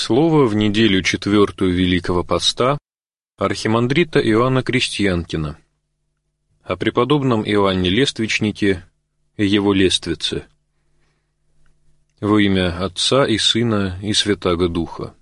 Слово в неделю 4-ю Великого Поста архимандрита Иоанна Крестьянкина о преподобном Иоанне Лествичнике и его лествице. Во имя Отца и Сына и Святаго Духа.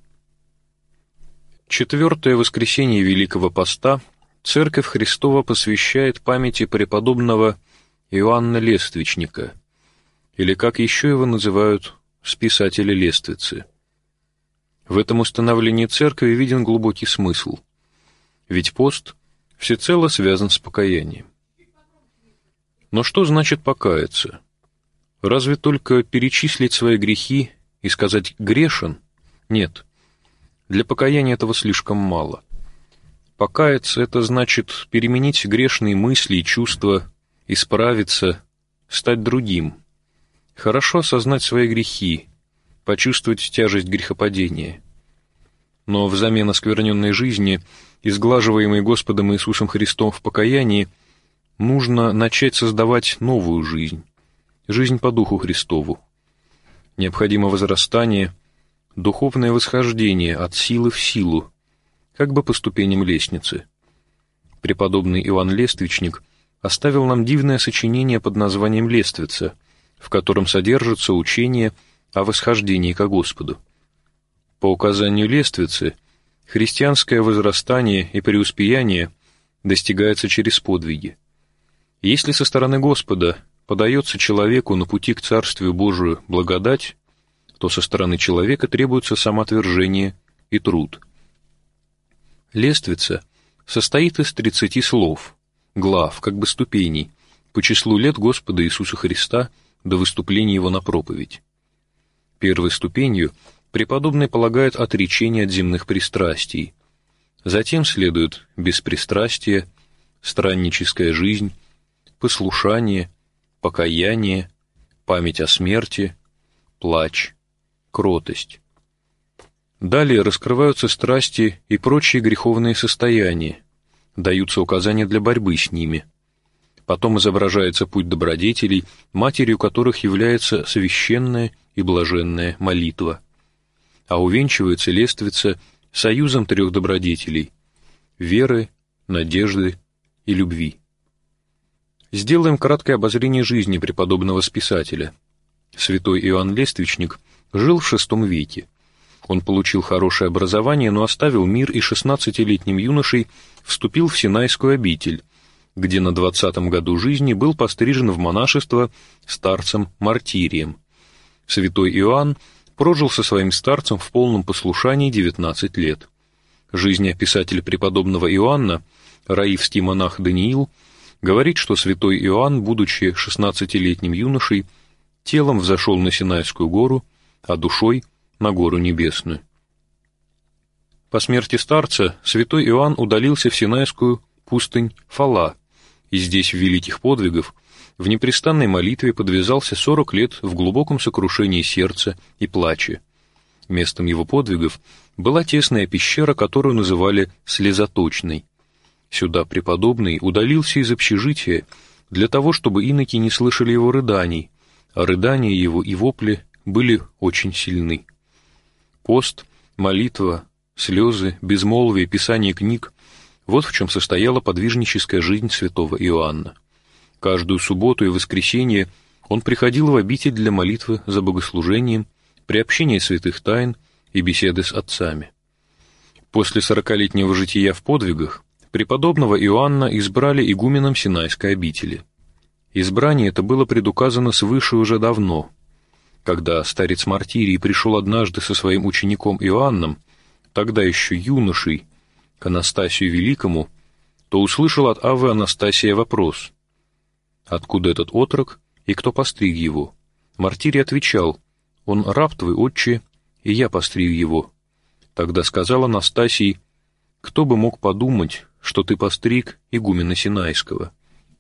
4-е воскресенье Великого Поста Церковь Христова посвящает памяти преподобного Иоанна Лествичника, или, как еще его называют, списателя Лествицы. В этом установлении Церкви виден глубокий смысл, ведь пост всецело связан с покаянием. Но что значит покаяться? Разве только перечислить свои грехи и сказать «грешен»? Нет, для покаяния этого слишком мало. Покаяться — это значит переменить грешные мысли и чувства, исправиться, стать другим, хорошо осознать свои грехи, почувствовать тяжесть грехопадения. Но взамен оскверненной жизни, изглаживаемой Господом Иисусом Христом в покаянии, нужно начать создавать новую жизнь, жизнь по Духу Христову. Необходимо возрастание, духовное восхождение от силы в силу, как бы по ступеням лестницы. Преподобный Иоанн Лествичник оставил нам дивное сочинение под названием «Лествица», в котором содержится учение о восхождении ко Господу. По указанию Лествицы, христианское возрастание и преуспеяние достигается через подвиги. Если со стороны Господа подается человеку на пути к Царствию Божию благодать, то со стороны человека требуется самоотвержение и труд. Лествица состоит из 30 слов, глав, как бы ступеней, по числу лет Господа Иисуса Христа до выступления Его на проповедь. Первой ступенью преподобный полагает отречение от земных пристрастий. Затем следует беспристрастие, странническая жизнь, послушание, покаяние, память о смерти, плач, кротость. Далее раскрываются страсти и прочие греховные состояния, даются указания для борьбы с ними. Потом изображается путь добродетелей, матерью которых является священная и блаженная молитва. А увенчивается лествица союзом 3 добродетелей — веры, надежды и любви. Сделаем краткое обозрение жизни преподобного списателя. Святой Иоанн Лествичник жил в VI веке. Он получил хорошее образование, но оставил мир и 16-летним юношей вступил в Синайскую обитель, где на 20-м году жизни был пострижен в монашество старцем-мартирием. Святой Иоанн прожил со своим старцем в полном послушании 19 лет. Жизнеописатель преподобного Иоанна, раифский монах Даниил, говорит, что святой Иоанн, будучи 16-летним юношей, телом взошел на Синайскую гору, а душой — на гору небесную. По смерти старца святой Иоанн удалился в Синайскую пустынь Фала, и здесь в великих подвигах, в непрестанной молитве подвязался 40 лет в глубоком сокрушении сердца и плаче. Местом его подвигов была тесная пещера, которую называли Слезоточной. Сюда преподобный удалился из общежития для того, чтобы иноки не слышали его рыданий, а рыдания его и вопли были очень сильны. Пост, молитва, слезы, безмолвие, писание книг — вот в чем состояла подвижническая жизнь святого Иоанна. Каждую субботу и воскресенье он приходил в обитель для молитвы за богослужением, приобщения святых тайн и беседы с отцами. После 40-летнего жития в подвигах преподобного Иоанна избрали игуменом Синайской обители. Избрание это было предуказано свыше уже давно. Когда старец Мартирий пришел однажды со своим учеником Иоанном, тогда еще юношей, к Анастасию Великому, то услышал от Аввы Анастасия вопрос: «Откуда этот отрок и кто постриг его?» Мартирий отвечал: «Он раб твой, отче, и я постриг его». Тогда сказал Анастасий: «Кто бы мог подумать, что ты постриг игумена Синайского?»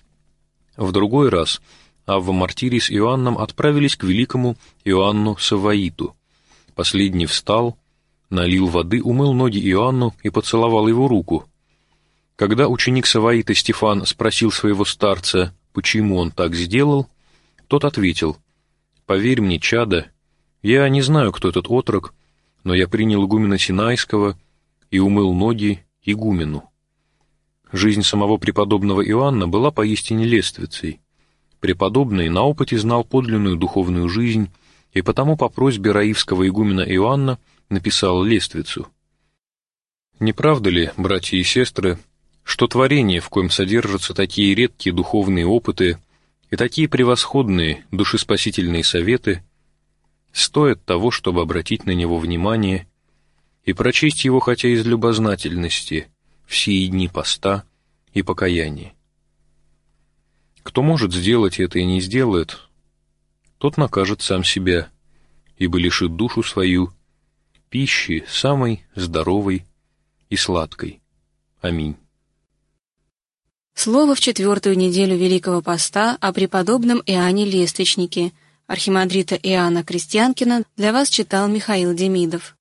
В другой раз Авва Мартирий с Иоанном отправились к великому Иоанну Саваиту. Последний встал, налил воды, умыл ноги Иоанну и поцеловал его руку. Когда ученик Саваита Стефан спросил своего старца, почему он так сделал, тот ответил: «Поверь мне, чадо, я не знаю, кто этот отрок, но я принял игумена Синайского и умыл ноги игумену. Жизнь самого преподобного Иоанна была поистине лествицей. Преподобный на опыте знал подлинную духовную жизнь, и потому по просьбе раивского игумена Иоанна написал лествицу. Не правда ли, братья и сестры, что творение, в коем содержатся такие редкие духовные опыты и такие превосходные душеспасительные советы, стоит того, чтобы обратить на него внимание и прочесть его хотя из любознательности в сии дни поста и покаяния? Кто может сделать это и не сделает, тот накажет сам себя, ибо лишит душу свою пищи самой здоровой и сладкой. Аминь. Слово в 4-ю неделю Великого Поста о преподобном Иоанне Лествичнике, архимандрита Иоанна Крестьянкина, для вас читал Михаил Демидов.